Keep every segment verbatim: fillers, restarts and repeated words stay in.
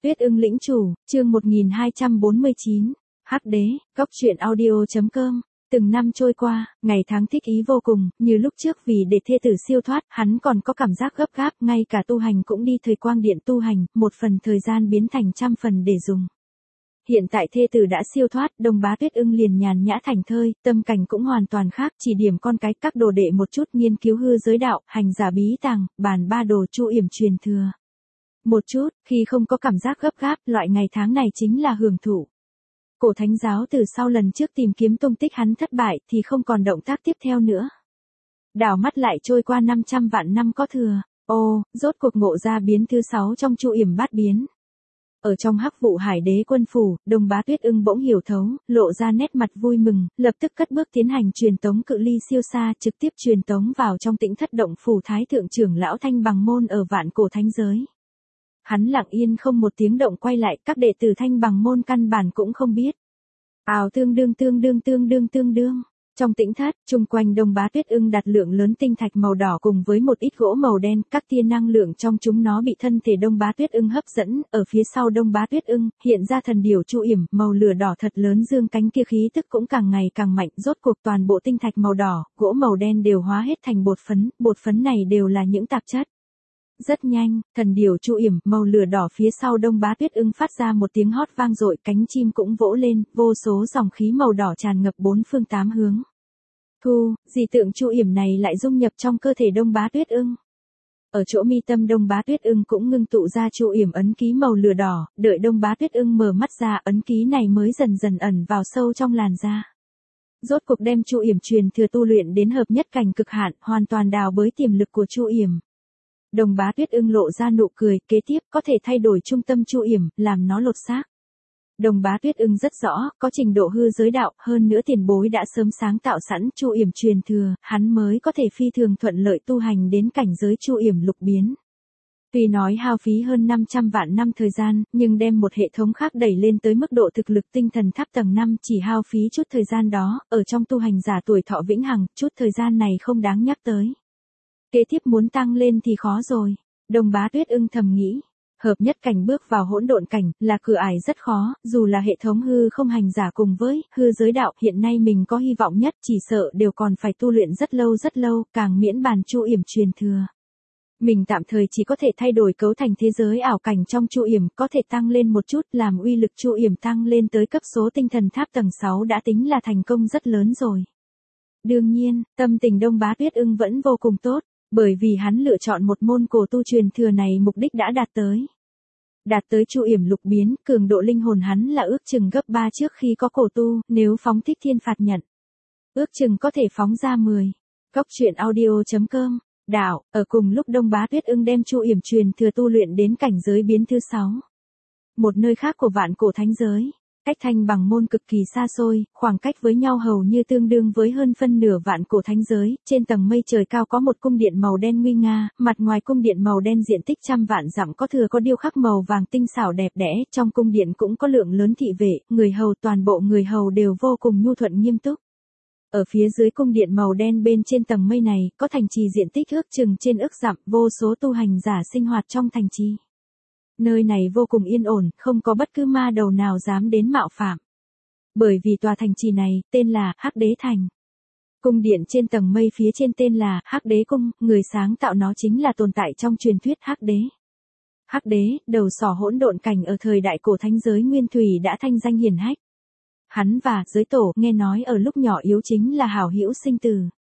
Tuyết ưng lĩnh chủ, chương một nghìn hai trăm bốn mươi chín. Hắc đế, cốc truyện audio.com. Từng năm trôi qua, ngày tháng thích ý vô cùng, như lúc trước vì để thê tử siêu thoát, hắn còn có cảm giác gấp gáp, ngay cả tu hành cũng đi thời quang điện tu hành, một phần thời gian biến thành trăm phần để dùng. Hiện tại thê tử đã siêu thoát, Đông Bá Tuyết ưng liền nhàn nhã thành thơi, tâm cảnh cũng hoàn toàn khác, chỉ điểm con cái các đồ đệ một chút nghiên cứu hư giới đạo, hành giả bí tàng, bàn ba đồ chu yểm truyền thừa. Một chút, khi không có cảm giác gấp gáp, loại ngày tháng này chính là hưởng thụ. Cổ thánh giáo từ sau lần trước tìm kiếm tung tích hắn thất bại thì không còn động tác tiếp theo nữa. Đảo mắt lại trôi qua năm trăm vạn năm có thừa, ô, rốt cuộc ngộ ra biến thứ sáu trong chu yểm bát biến. Ở trong hắc vụ hải đế quân phủ, Đông Bá Tuyết ưng bỗng hiểu thấu, lộ ra nét mặt vui mừng, lập tức cất bước tiến hành truyền tống cự ly siêu xa, trực tiếp truyền tống vào trong tĩnh thất động phủ thái thượng trưởng lão Thanh Bằng môn ở vạn cổ thánh giới. Hắn lặng yên không một tiếng động quay lại, các đệ tử Thanh Bằng môn căn bản cũng không biết. Ào tương đương tương đương tương đương tương đương. Trong tĩnh thất, chung quanh Đông Bá Tuyết ưng đặt lượng lớn tinh thạch màu đỏ cùng với một ít gỗ màu đen, các tia năng lượng trong chúng nó bị thân thể Đông Bá Tuyết ưng hấp dẫn, ở phía sau Đông Bá Tuyết ưng, hiện ra thần điểu chu yểm, màu lửa đỏ thật lớn dương cánh kia khí tức cũng càng ngày càng mạnh, rốt cuộc toàn bộ tinh thạch màu đỏ, gỗ màu đen đều hóa hết thành bột phấn, bột phấn này đều là những tạp chất. Rất nhanh, thần điểu chu yểm, màu lửa đỏ phía sau Đông Bá Tuyết ưng phát ra một tiếng hót vang dội, cánh chim cũng vỗ lên, vô số dòng khí màu đỏ tràn ngập bốn phương tám hướng. Thu, dị tượng chu yểm này lại dung nhập trong cơ thể Đông Bá Tuyết ưng. Ở chỗ mi tâm Đông Bá Tuyết ưng cũng ngưng tụ ra chu yểm ấn ký màu lửa đỏ, đợi Đông Bá Tuyết ưng mở mắt ra, ấn ký này mới dần dần ẩn vào sâu trong làn da. Rốt cuộc đem chu yểm truyền thừa tu luyện đến hợp nhất cảnh cực hạn, hoàn toàn đào bới tiềm lực của chu yểm. Đông Bá Tuyết ưng lộ ra nụ cười, kế tiếp có thể thay đổi trung tâm chu yểm, làm nó lột xác. Đông Bá Tuyết ưng rất rõ, có trình độ hư giới đạo, hơn nữa tiền bối đã sớm sáng tạo sẵn chu yểm truyền thừa, hắn mới có thể phi thường thuận lợi tu hành đến cảnh giới chu yểm lục biến. Tuy nói hao phí hơn năm trăm vạn năm thời gian, nhưng đem một hệ thống khác đẩy lên tới mức độ thực lực tinh thần tháp tầng năm chỉ hao phí chút thời gian đó, ở trong tu hành giả tuổi thọ vĩnh hằng, chút thời gian này không đáng nhắc tới. Kế tiếp muốn tăng lên thì khó rồi, Đông Bá Tuyết ưng thầm nghĩ. Hợp nhất cảnh bước vào hỗn độn cảnh là cửa ải rất khó, dù là hệ thống hư không hành giả cùng với hư giới đạo hiện nay mình có hy vọng nhất chỉ sợ đều còn phải tu luyện rất lâu rất lâu, càng miễn bàn chu yểm truyền thừa. Mình tạm thời chỉ có thể thay đổi cấu thành thế giới ảo cảnh trong chu yểm, có thể tăng lên một chút, làm uy lực chu yểm tăng lên tới cấp số tinh thần tháp tầng sáu đã tính là thành công rất lớn rồi. Đương nhiên, tâm tình Đông Bá Tuyết ưng vẫn vô cùng tốt, bởi vì hắn lựa chọn một môn cổ tu truyền thừa này mục đích đã đạt tới. Đạt tới chu yểm lục biến, cường độ linh hồn hắn là ước chừng gấp ba trước khi có cổ tu, nếu phóng thích thiên phạt nhận. Ước chừng có thể phóng ra mười. Cốc truyện audio.com. Đạo, ở cùng lúc Đông Bá Tuyết ưng đem chu yểm truyền thừa tu luyện đến cảnh giới biến thứ sáu. Một nơi khác của vạn cổ thánh giới. Cách Thanh Bằng môn cực kỳ xa xôi, khoảng cách với nhau hầu như tương đương với hơn phân nửa vạn cổ thánh giới, trên tầng mây trời cao có một cung điện màu đen nguy nga, mặt ngoài cung điện màu đen diện tích trăm vạn dặm có thừa có điêu khắc màu vàng tinh xảo đẹp đẽ, trong cung điện cũng có lượng lớn thị vệ, người hầu toàn bộ người hầu đều vô cùng nhu thuận nghiêm túc. Ở phía dưới cung điện màu đen bên trên tầng mây này, có thành trì diện tích ước chừng trên ước dặm, vô số tu hành giả sinh hoạt trong thành trì. Nơi này vô cùng yên ổn, không có bất cứ ma đầu nào dám đến mạo phạm. Bởi vì tòa thành trì này, tên là Hắc Đế Thành. Cung điện trên tầng mây phía trên tên là Hắc Đế Cung, người sáng tạo nó chính là tồn tại trong truyền thuyết Hắc Đế. Hắc Đế, đầu sỏ hỗn độn cảnh ở thời đại cổ thánh giới nguyên thủy đã thanh danh hiển hách. Hắn và giới tổ nghe nói ở lúc nhỏ yếu chính là hảo hữu sinh tử.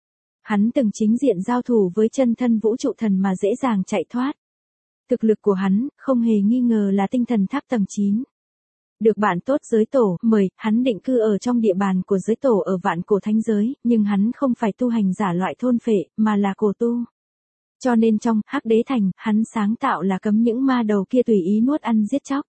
Hắn từng chính diện giao thủ với chân thân vũ trụ thần mà dễ dàng chạy thoát. Thực lực của hắn, không hề nghi ngờ là tinh thần tháp tầng chín. Được bạn tốt giới tổ, mời, hắn định cư ở trong địa bàn của giới tổ ở vạn cổ thánh giới, nhưng hắn không phải tu hành giả loại thôn phệ, mà là cổ tu. Cho nên trong Hắc Đế Thành, hắn sáng tạo là cấm những ma đầu kia tùy ý nuốt ăn giết chóc.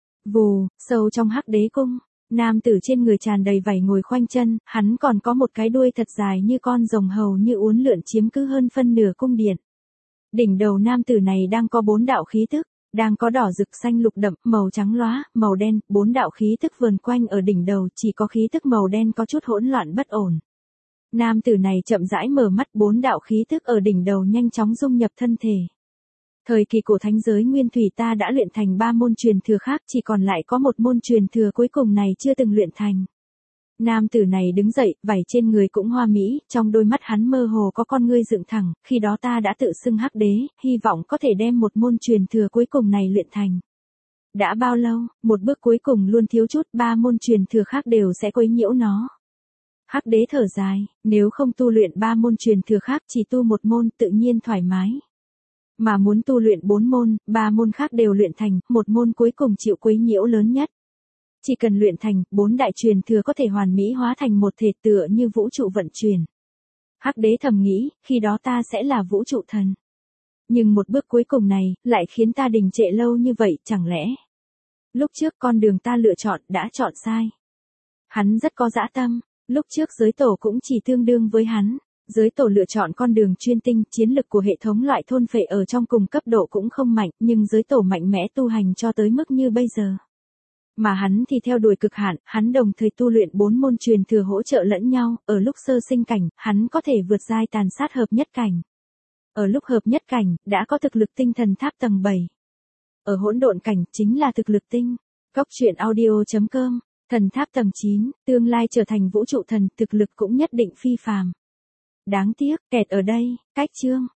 Vù, sâu trong Hắc Đế Cung, nam tử trên người tràn đầy vảy ngồi khoanh chân, hắn còn có một cái đuôi thật dài như con rồng hầu như uốn lượn chiếm cứ hơn phân nửa cung điện. Đỉnh đầu nam tử này đang có bốn đạo khí tức, đang có đỏ rực xanh lục đậm, màu trắng lóa, màu đen, bốn đạo khí tức vờn quanh ở đỉnh đầu, chỉ có khí tức màu đen có chút hỗn loạn bất ổn. Nam tử này chậm rãi mở mắt, bốn đạo khí tức ở đỉnh đầu nhanh chóng dung nhập thân thể. Thời kỳ cổ thánh giới nguyên thủy ta đã luyện thành ba môn truyền thừa khác, chỉ còn lại có một môn truyền thừa cuối cùng này chưa từng luyện thành. Nam tử này đứng dậy, vảy trên người cũng hoa mỹ, trong đôi mắt hắn mơ hồ có con ngươi dựng thẳng, khi đó ta đã tự xưng hắc đế, hy vọng có thể đem một môn truyền thừa cuối cùng này luyện thành. Đã bao lâu, một bước cuối cùng luôn thiếu chút, ba môn truyền thừa khác đều sẽ quấy nhiễu nó. Hắc đế thở dài, nếu không tu luyện ba môn truyền thừa khác chỉ tu một môn tự nhiên thoải mái. Mà muốn tu luyện bốn môn, ba môn khác đều luyện thành, một môn cuối cùng chịu quấy nhiễu lớn nhất. Chỉ cần luyện thành, bốn đại truyền thừa có thể hoàn mỹ hóa thành một thể tựa như vũ trụ vận chuyển. Hắc đế thầm nghĩ, khi đó ta sẽ là vũ trụ thần. Nhưng một bước cuối cùng này, lại khiến ta đình trệ lâu như vậy, chẳng lẽ? Lúc trước con đường ta lựa chọn, đã chọn sai. Hắn rất có dã tâm, lúc trước giới tổ cũng chỉ tương đương với hắn. Giới tổ lựa chọn con đường chuyên tinh, chiến lực của hệ thống loại thôn phệ ở trong cùng cấp độ cũng không mạnh, nhưng giới tổ mạnh mẽ tu hành cho tới mức như bây giờ. Mà hắn thì theo đuổi cực hạn, hắn đồng thời tu luyện bốn môn truyền thừa hỗ trợ lẫn nhau, ở lúc sơ sinh cảnh, hắn có thể vượt giai tàn sát hợp nhất cảnh. Ở lúc hợp nhất cảnh, đã có thực lực tinh thần tháp tầng bảy. Ở hỗn độn cảnh, chính là thực lực tinh. Cốc truyện audio chấm com, thần tháp tầng chín, tương lai trở thành vũ trụ thần, thực lực cũng nhất định phi phàm. Đáng tiếc, kẹt ở đây, cách chương.